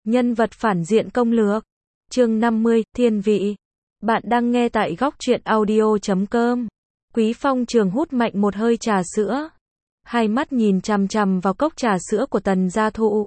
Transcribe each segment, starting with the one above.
Nhân vật phản diện công lược. Chương 50, Thiên vị. Bạn đang nghe tại góc truyện audio.com. Quý Phong Trường hút mạnh một hơi trà sữa. Hai mắt nhìn chằm chằm vào cốc trà sữa của Tần Gia Thụ.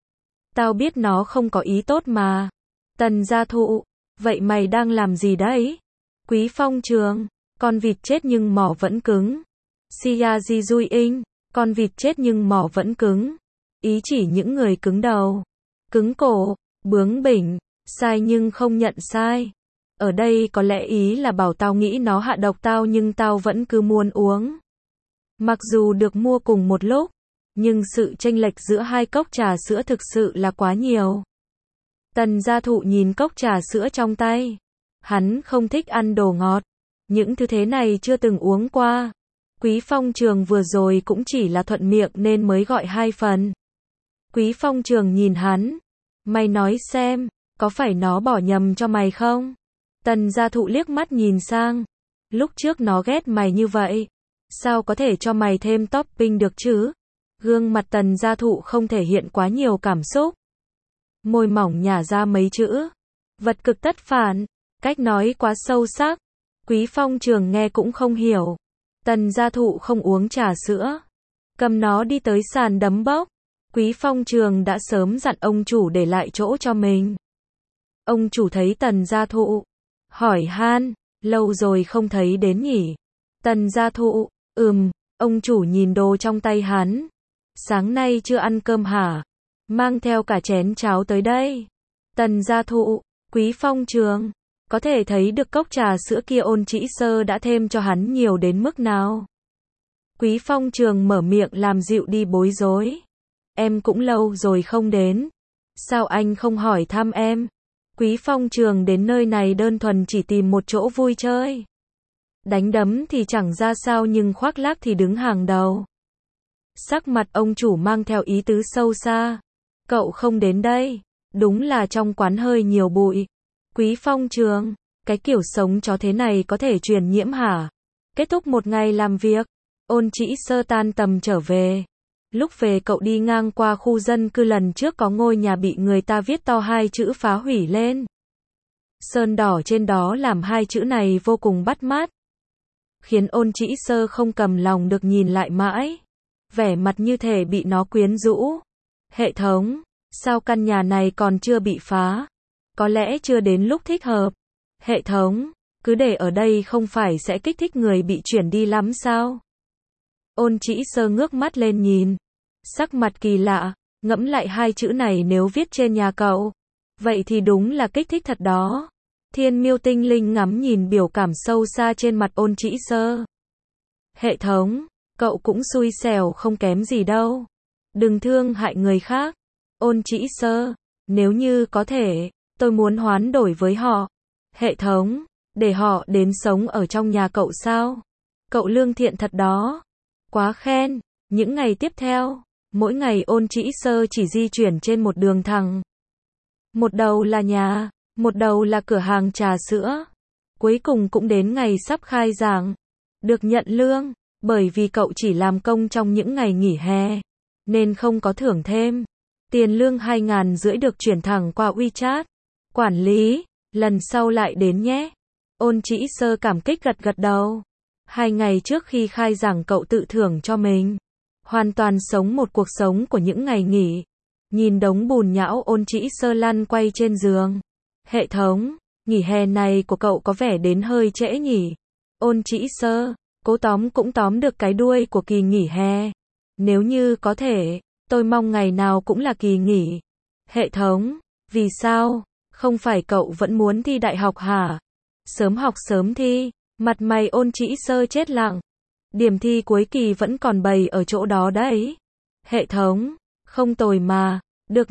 Tao biết nó không có ý tốt mà. Tần Gia Thụ, vậy mày đang làm gì đấy? Quý Phong Trường, con vịt chết nhưng mỏ vẫn cứng. Sia Ji Dui In, con vịt chết nhưng mỏ vẫn cứng. Ý chỉ những người cứng đầu, cứng cổ, bướng bỉnh, sai nhưng không nhận sai. Ở đây có lẽ ý là bảo tao nghĩ nó hạ độc tao nhưng tao vẫn cứ muốn uống. Mặc dù được mua cùng một lúc, nhưng sự chênh lệch giữa hai cốc trà sữa thực sự là quá nhiều. Tần Gia Thụ nhìn cốc trà sữa trong tay. Hắn không thích ăn đồ ngọt. Những thứ thế này chưa từng uống qua. Quý Phong Trường vừa rồi cũng chỉ là thuận miệng nên mới gọi 2 phần. Quý Phong Trường nhìn hắn. Mày nói xem, có phải nó bỏ nhầm cho mày không? Tần Gia Thụ liếc mắt nhìn sang. Lúc trước nó ghét mày như vậy. Sao có thể cho mày thêm topping được chứ? Gương mặt Tần Gia Thụ không thể hiện quá nhiều cảm xúc. Môi mỏng nhả ra mấy chữ. Vật cực tất phản. Cách nói quá sâu sắc. Quý Phong Trường nghe cũng không hiểu. Tần Gia Thụ không uống trà sữa. Cầm nó đi tới sàn đấm bốc. Quý Phong Trường đã sớm dặn ông chủ để lại chỗ cho mình. Ông chủ thấy Tần Gia Thụ. Hỏi han, lâu rồi không thấy đến nhỉ? Tần Gia Thụ, ông chủ nhìn đồ trong tay hắn. Sáng nay chưa ăn cơm hả? Mang theo cả chén cháo tới đây. Tần Gia Thụ, Quý Phong Trường. Có thể thấy được cốc trà sữa kia Ôn Chỉ Sơ đã thêm cho hắn nhiều đến mức nào. Quý Phong Trường mở miệng làm dịu đi bối rối. Em cũng lâu rồi không đến. Sao anh không hỏi thăm em? Quý Phong Trường đến nơi này đơn thuần chỉ tìm một chỗ vui chơi. Đánh đấm thì chẳng ra sao nhưng khoác lác thì đứng hàng đầu. Sắc mặt ông chủ mang theo ý tứ sâu xa. Cậu không đến đây. Đúng là trong quán hơi nhiều bụi. Quý Phong Trường, cái kiểu sống chó thế này có thể truyền nhiễm hả? Kết thúc một ngày làm việc, Ôn Chỉ Sơ tan tầm trở về. Lúc về cậu đi ngang qua khu dân cư lần trước có ngôi nhà bị người ta viết to 2 chữ phá hủy lên. Sơn đỏ trên đó làm 2 chữ này vô cùng bắt mắt. Khiến Ôn Chỉ Sơ không cầm lòng được nhìn lại mãi. Vẻ mặt như thể bị nó quyến rũ. Hệ thống, sao căn nhà này còn chưa bị phá? Có lẽ chưa đến lúc thích hợp. Hệ thống, cứ để ở đây không phải sẽ kích thích người bị chuyển đi lắm sao? Ôn Chỉ Sơ ngước mắt lên nhìn. Sắc mặt kỳ lạ, ngẫm lại 2 chữ này nếu viết trên nhà cậu. Vậy thì đúng là kích thích thật đó. Thiên Miêu Tinh Linh ngắm nhìn biểu cảm sâu xa trên mặt Ôn Chỉ Sơ. Hệ thống, cậu cũng xui xẻo không kém gì đâu. Đừng thương hại người khác. Ôn Chỉ Sơ, nếu như có thể, tôi muốn hoán đổi với họ. Hệ thống, để họ đến sống ở trong nhà cậu sao? Cậu lương thiện thật đó. Quá khen. Những ngày tiếp theo, mỗi ngày Ôn Chỉ Sơ chỉ di chuyển trên một đường thẳng. Một đầu là nhà, một đầu là cửa hàng trà sữa. Cuối cùng cũng đến ngày sắp khai giảng. Được nhận lương, bởi vì cậu chỉ làm công trong những ngày nghỉ hè, nên không có thưởng thêm. Tiền lương 2.500 được chuyển thẳng qua WeChat. Quản lý, lần sau lại đến nhé. Ôn Chỉ Sơ cảm kích gật gật đầu. 2 ngày trước khi khai giảng cậu tự thưởng cho mình. Hoàn toàn sống một cuộc sống của những ngày nghỉ. Nhìn đống bùn nhão Ôn Chỉ Sơ lăn quay trên giường. Hệ thống, nghỉ hè này của cậu có vẻ đến hơi trễ nhỉ. Ôn Chỉ Sơ, cố tóm cũng tóm được cái đuôi của kỳ nghỉ hè. Nếu như có thể, tôi mong ngày nào cũng là kỳ nghỉ. Hệ thống, vì sao? Không phải cậu vẫn muốn thi đại học hả? Sớm học sớm thi. Mặt mày Ôn Chỉ Sơ chết lặng. Điểm thi cuối kỳ vẫn còn bày ở chỗ đó đấy. Hệ thống, không tồi mà. Được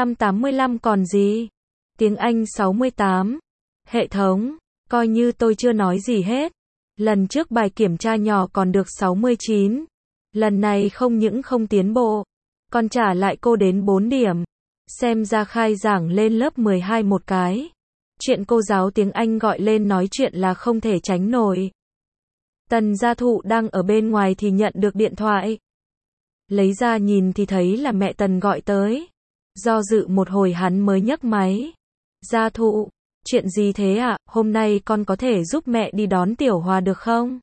585 còn gì? Tiếng Anh 68. Hệ thống, coi như tôi chưa nói gì hết. Lần trước bài kiểm tra nhỏ còn được 69. Lần này không những không tiến bộ, còn trả lại cô đến 4 điểm. Xem ra khai giảng lên lớp 12 một cái. Chuyện cô giáo tiếng Anh gọi lên nói chuyện là không thể tránh nổi. Tần Gia Thụ đang ở bên ngoài thì nhận được điện thoại. Lấy ra nhìn thì thấy là mẹ Tần gọi tới. Do dự một hồi hắn mới nhấc máy. Gia Thụ, chuyện gì thế ạ? Hôm nay con có thể giúp mẹ đi đón Tiểu Hòa được không?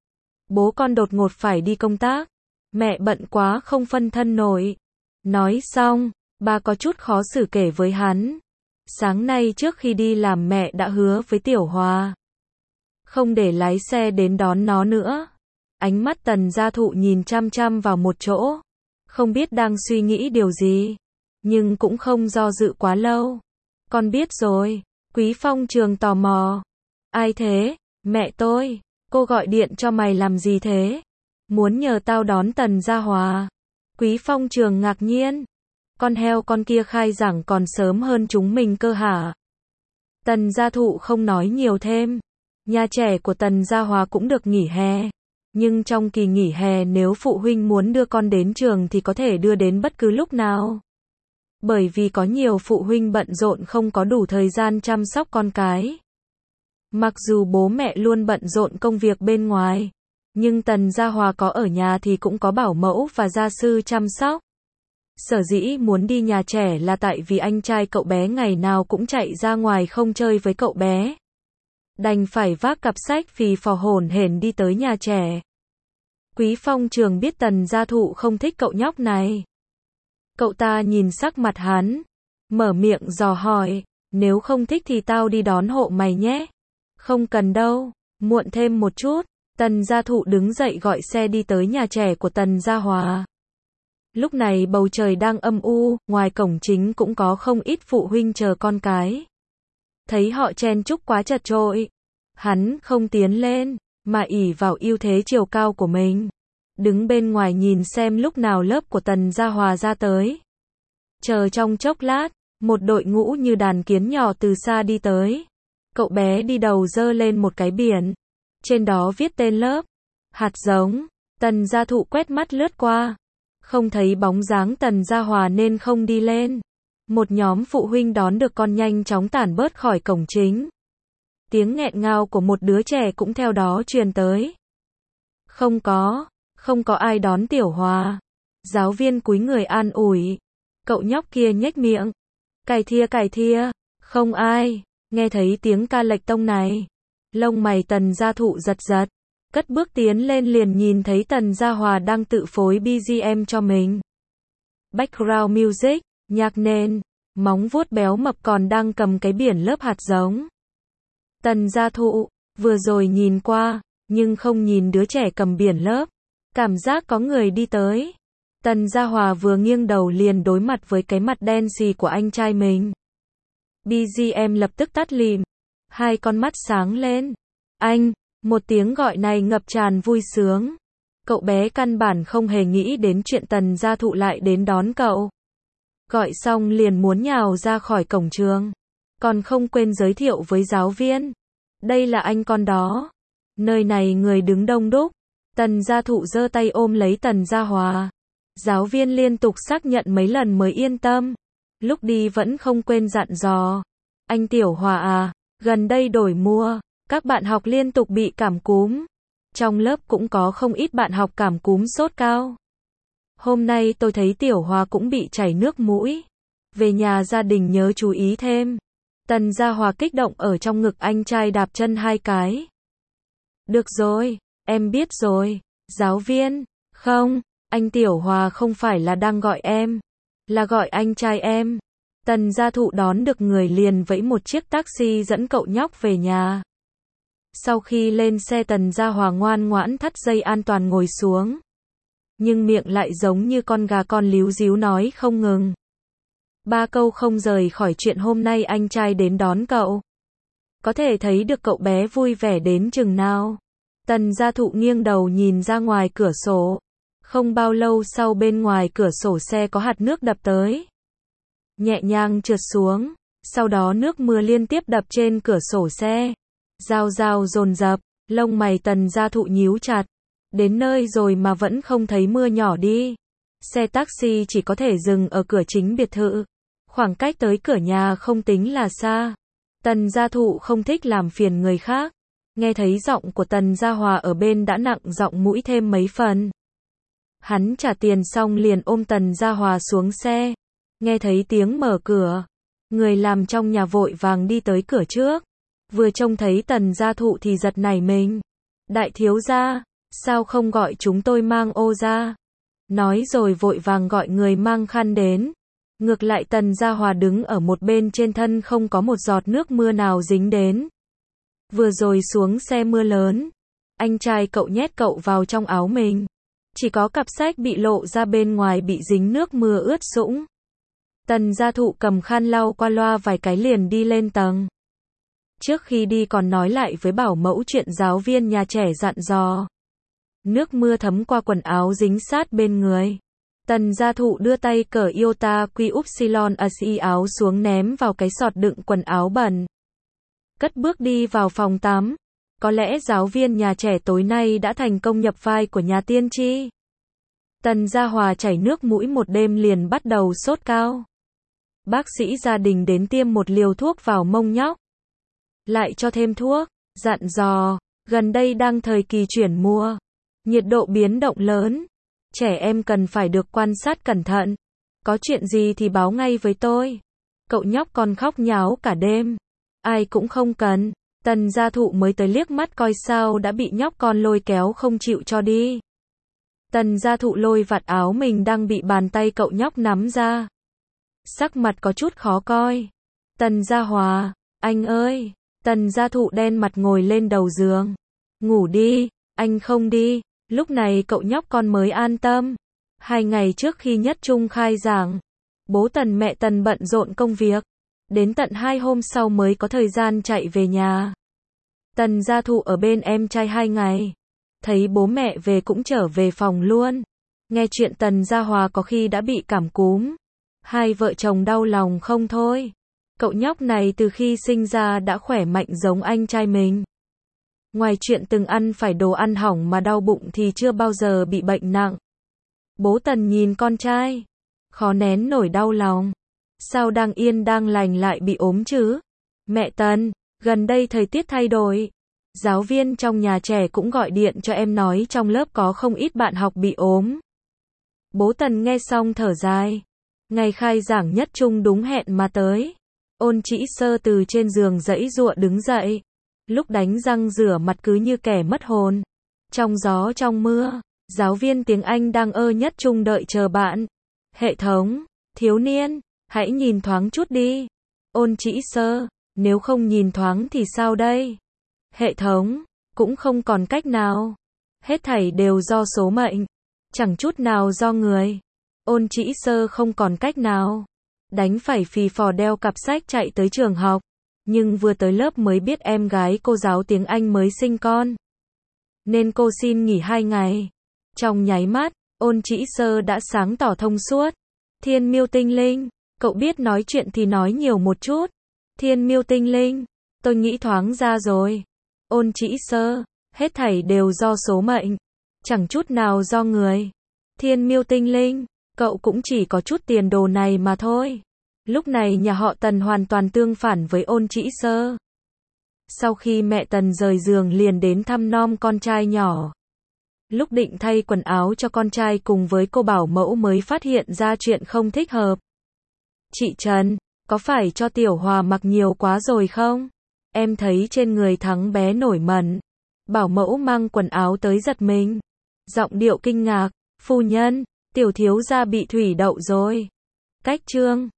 Bố con đột ngột phải đi công tác. Mẹ bận quá không phân thân nổi. Nói xong, ba có chút khó xử kể với hắn. Sáng nay trước khi đi làm mẹ đã hứa với Tiểu Hòa không để lái xe đến đón nó nữa. Ánh mắt Tần Gia Thụ nhìn chăm chăm vào một chỗ. Không biết đang suy nghĩ điều gì. Nhưng cũng không do dự quá lâu. Con biết rồi. Quý Phong Trường tò mò. Ai thế? Mẹ tôi. Cô gọi điện cho mày làm gì thế? Muốn nhờ tao đón Tần Gia Hòa. Quý Phong Trường ngạc nhiên. Con heo con kia khai giảng còn sớm hơn chúng mình cơ hả? Tần Gia Thụ không nói nhiều thêm. Nhà trẻ của Tần Gia Hòa cũng được nghỉ hè. Nhưng trong kỳ nghỉ hè nếu phụ huynh muốn đưa con đến trường thì có thể đưa đến bất cứ lúc nào. Bởi vì có nhiều phụ huynh bận rộn không có đủ thời gian chăm sóc con cái. Mặc dù bố mẹ luôn bận rộn công việc bên ngoài, nhưng Tần Gia Hòa có ở nhà thì cũng có bảo mẫu và gia sư chăm sóc. Sở dĩ muốn đi nhà trẻ là tại vì anh trai cậu bé ngày nào cũng chạy ra ngoài không chơi với cậu bé. Đành phải vác cặp sách phì phò hổn hển đi tới nhà trẻ. Quý Phong Trường biết Tần Gia Thụ không thích cậu nhóc này. Cậu ta nhìn sắc mặt hắn, mở miệng dò hỏi, nếu không thích thì tao đi đón hộ mày nhé. Không cần đâu, muộn thêm một chút. Tần Gia Thụ đứng dậy gọi xe đi tới nhà trẻ của Tần Gia Hòa. Lúc này bầu trời đang âm u, ngoài cổng chính cũng có không ít phụ huynh chờ con cái. Thấy họ chen chúc quá chật chội, hắn không tiến lên, mà ỷ vào ưu thế chiều cao của mình. Đứng bên ngoài nhìn xem lúc nào lớp của Tần Gia Hòa ra tới. Chờ trong chốc lát, một đội ngũ như đàn kiến nhỏ từ xa đi tới. Cậu bé đi đầu giơ lên một cái biển. Trên đó viết tên lớp. Hạt giống. Tần Gia Thụ quét mắt lướt qua. Không thấy bóng dáng Tần Gia Hòa nên không đi lên. Một nhóm phụ huynh đón được con nhanh chóng tản bớt khỏi cổng chính. Tiếng nghẹn ngào của một đứa trẻ cũng theo đó truyền tới. Không có ai đón Tiểu Hòa. Giáo viên cúi người an ủi. Cậu nhóc kia nhếch miệng. Cày thia, không ai. Nghe thấy tiếng ca lệch tông này. Lông mày Tần Gia Thụ giật giật. Cất bước tiến lên liền nhìn thấy Tần Gia Hòa đang tự phối BGM cho mình. Background music, nhạc nền, móng vuốt béo mập còn đang cầm cái biển lớp hạt giống. Tần Gia Thụ, vừa rồi nhìn qua, nhưng không nhìn đứa trẻ cầm biển lớp. Cảm giác có người đi tới. Tần Gia Hòa vừa nghiêng đầu liền đối mặt với cái mặt đen xì của anh trai mình. BGM lập tức tắt lịm. Hai con mắt sáng lên. Anh, một tiếng gọi này ngập tràn vui sướng. Cậu bé căn bản không hề nghĩ đến chuyện Tần Gia Thụ lại đến đón cậu. Gọi xong liền muốn nhào ra khỏi cổng trường. Còn không quên giới thiệu với giáo viên. Đây là anh con đó. Nơi này người đứng đông đúc. Tần Gia Thụ giơ tay ôm lấy Tần Gia Hòa. Giáo viên liên tục xác nhận mấy lần mới yên tâm. Lúc đi vẫn không quên dặn dò. Anh Tiểu Hòa à, gần đây đổi mùa, các bạn học liên tục bị cảm cúm. Trong lớp cũng có không ít bạn học cảm cúm sốt cao. Hôm nay tôi thấy Tiểu Hòa cũng bị chảy nước mũi. Về nhà gia đình nhớ chú ý thêm. Tần Gia Hòa kích động ở trong ngực anh trai đạp chân hai cái. Được rồi, em biết rồi. Giáo viên, không, anh Tiểu Hòa không phải là đang gọi em, là gọi anh trai em. Tần Gia Thụ đón được người liền vẫy một chiếc taxi dẫn cậu nhóc về nhà. Sau khi lên xe Tần Gia Hòa ngoan ngoãn thắt dây an toàn ngồi xuống. Nhưng miệng lại giống như con gà con líu díu nói không ngừng. Ba câu không rời khỏi chuyện hôm nay anh trai đến đón cậu. Có thể thấy được cậu bé vui vẻ đến chừng nào. Tần Gia Thụ nghiêng đầu nhìn ra ngoài cửa sổ. Không bao lâu sau bên ngoài cửa sổ xe có hạt nước đập tới. Nhẹ nhàng trượt xuống. Sau đó nước mưa liên tiếp đập trên cửa sổ xe. Rào rào dồn dập. Lông mày Tần Gia Thụ nhíu chặt. Đến nơi rồi mà vẫn không thấy mưa nhỏ đi. Xe taxi chỉ có thể dừng ở cửa chính biệt thự. Khoảng cách tới cửa nhà không tính là xa. Tần Gia Thụ không thích làm phiền người khác. Nghe thấy giọng của Tần Gia Hòa ở bên đã nặng giọng mũi thêm mấy phần. Hắn trả tiền xong liền ôm Tần Gia Hòa xuống xe. Nghe thấy tiếng mở cửa, người làm trong nhà vội vàng đi tới cửa trước. Vừa trông thấy Tần Gia Thụ thì giật nảy mình. Đại thiếu gia, sao không gọi chúng tôi mang ô ra? Nói rồi vội vàng gọi người mang khăn đến. Ngược lại Tần Gia Hòa đứng ở một bên, trên thân không có một giọt nước mưa nào dính đến. Vừa rồi xuống xe mưa lớn, anh trai cậu nhét cậu vào trong áo mình. Chỉ có cặp sách bị lộ ra bên ngoài bị dính nước mưa ướt sũng. Tần Gia Thụ cầm khăn lau qua loa vài cái liền đi lên tầng. Trước khi đi còn nói lại với bảo mẫu chuyện giáo viên nhà trẻ dặn dò. Nước mưa thấm qua quần áo dính sát bên người. Tần Gia Thụ đưa tay cởi iota quy upsilon asi áo xuống ném vào cái sọt đựng quần áo bẩn. Cất bước đi vào phòng tắm. Có lẽ giáo viên nhà trẻ tối nay đã thành công nhập vai của nhà tiên tri. Tần Gia Hòa chảy nước mũi một đêm liền bắt đầu sốt cao. Bác sĩ gia đình đến tiêm một liều thuốc vào mông nhóc. Lại cho thêm thuốc, dặn dò, gần đây đang thời kỳ chuyển mùa. Nhiệt độ biến động lớn. Trẻ em cần phải được quan sát cẩn thận. Có chuyện gì thì báo ngay với tôi. Cậu nhóc còn khóc nháo cả đêm. Ai cũng không cần. Tần Gia Thụ mới tới liếc mắt coi sao đã bị nhóc con lôi kéo không chịu cho đi. Tần Gia Thụ lôi vạt áo mình đang bị bàn tay cậu nhóc nắm ra. Sắc mặt có chút khó coi. Tần Gia Hòa, anh ơi. Tần Gia Thụ đen mặt ngồi lên đầu giường. Ngủ đi, anh không đi. Lúc này cậu nhóc con mới an tâm. 2 ngày trước khi nhất trung khai giảng, bố Tần mẹ Tần bận rộn công việc. Đến tận 2 hôm sau mới có thời gian chạy về nhà. Tần Gia Thụ ở bên em trai 2 ngày. Thấy bố mẹ về cũng trở về phòng luôn. Nghe chuyện Tần Gia Hòa có khi đã bị cảm cúm. Hai vợ chồng đau lòng không thôi. Cậu nhóc này từ khi sinh ra đã khỏe mạnh giống anh trai mình. Ngoài chuyện từng ăn phải đồ ăn hỏng mà đau bụng thì chưa bao giờ bị bệnh nặng. Bố Tần nhìn con trai, khó nén nổi đau lòng. Sao đang yên đang lành lại bị ốm chứ? Mẹ Tần, gần đây thời tiết thay đổi. Giáo viên trong nhà trẻ cũng gọi điện cho em nói trong lớp có không ít bạn học bị ốm. Bố Tần nghe xong thở dài. Ngày khai giảng nhất trung đúng hẹn mà tới. Ôn Chỉ Sơ từ trên giường giãy giụa đứng dậy. Lúc đánh răng rửa mặt cứ như kẻ mất hồn. Trong gió trong mưa, giáo viên tiếng Anh đang nhất trung đợi chờ bạn. Hệ thống, thiếu niên, hãy nhìn thoáng chút đi. Ôn Chỉ Sơ, nếu không nhìn thoáng thì sao đây? Hệ thống, cũng không còn cách nào. Hết thảy đều do số mệnh, chẳng chút nào do người. Ôn Chỉ Sơ không còn cách nào. Đành phải phì phò đeo cặp sách chạy tới trường học. Nhưng vừa tới lớp mới biết em gái cô giáo tiếng Anh mới sinh con. Nên cô xin nghỉ 2 ngày. Trong nháy mắt, Ôn Chỉ Sơ đã sáng tỏ thông suốt. Thiên Miêu Tinh Linh, cậu biết nói chuyện thì nói nhiều một chút. Thiên Miêu Tinh Linh, tôi nghĩ thoáng ra rồi. Ôn Chỉ Sơ, hết thảy đều do số mệnh, chẳng chút nào do người. Thiên Miêu Tinh Linh, cậu cũng chỉ có chút tiền đồ này mà thôi. Lúc này nhà họ Tần hoàn toàn tương phản với Ôn Chỉ Sơ. Sau khi mẹ Tần rời giường liền đến thăm nom con trai nhỏ. Lúc định thay quần áo cho con trai cùng với cô bảo mẫu mới phát hiện ra chuyện không thích hợp. Chị Trần, có phải cho Tiểu Hòa mặc nhiều quá rồi không? Em thấy trên người Thắng bé nổi mẩn. Bảo mẫu mang quần áo tới giật mình. Giọng điệu kinh ngạc, phu nhân, tiểu thiếu gia bị thủy đậu rồi. Cách chương